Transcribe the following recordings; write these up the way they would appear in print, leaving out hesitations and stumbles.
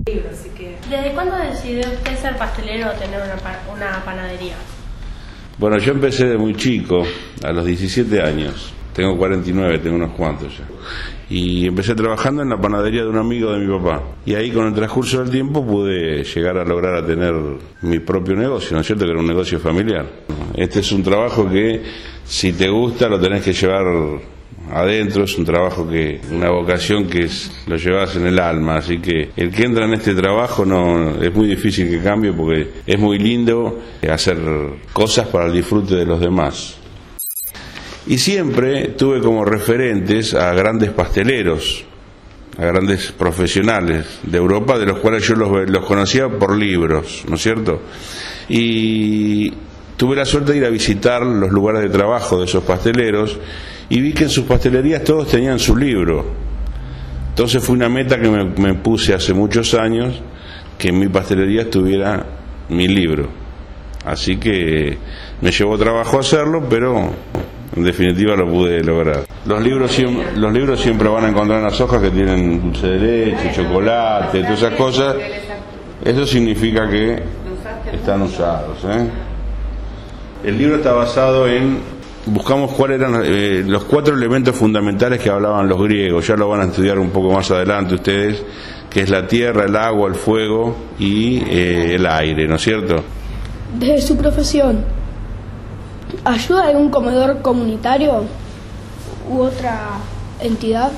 Así que... ¿Desde cuándo decidió usted ser pastelero o tener una panadería? Bueno, yo empecé de muy chico, a los 17 años. Tengo 49, tengo unos cuantos ya. Y empecé trabajando en la panadería de un amigo de mi papá. Y ahí con el transcurso del tiempo pude llegar a lograr a tener mi propio negocio, ¿no es cierto? Que era un negocio familiar. Este es un trabajo que, si te gusta, lo tenés que llevar adentro. Es un trabajo que, una vocación que lo llevas en el alma. Así que el que entra en este trabajo no es muy difícil que cambie, porque es muy lindo hacer cosas para el disfrute de los demás. Y siempre tuve como referentes a grandes pasteleros, a grandes profesionales de Europa, de los cuales yo los conocía por libros, ¿no es cierto? Y tuve la suerte de ir a visitar los lugares de trabajo de esos pasteleros y vi que en sus pastelerías todos tenían su libro. Entonces fue una meta que me puse hace muchos años, que en mi pastelería estuviera mi libro. Así que me llevó trabajo hacerlo, pero en definitiva lo pude lograr. Los libros siempre van a encontrar en las hojas que tienen dulce de leche, chocolate, todas esas cosas. Eso significa que están usados, ¿eh? El libro está basado en... Buscamos cuáles eran los 4 elementos fundamentales que hablaban los griegos. Ya lo van a estudiar un poco más adelante ustedes, que es la tierra, el agua, el fuego y el aire, ¿no es cierto? Desde su profesión, ¿ayuda a algún comedor comunitario u otra entidad?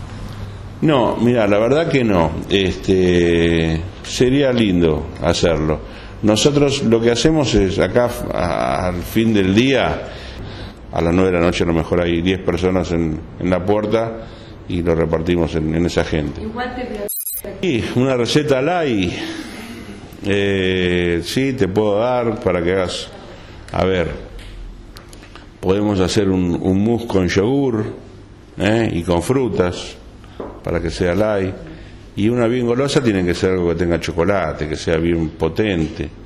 No, mira, la verdad que no. Sería lindo hacerlo. Nosotros lo que hacemos es, acá al fin del día, a las 9 de la noche a lo mejor hay 10 personas en la puerta y lo repartimos en esa gente. Y una receta light, sí, te puedo dar para que hagas, a ver, podemos hacer un mousse con yogur y con frutas para que sea light. Y una bien golosa tiene que ser algo que tenga chocolate, que sea bien potente.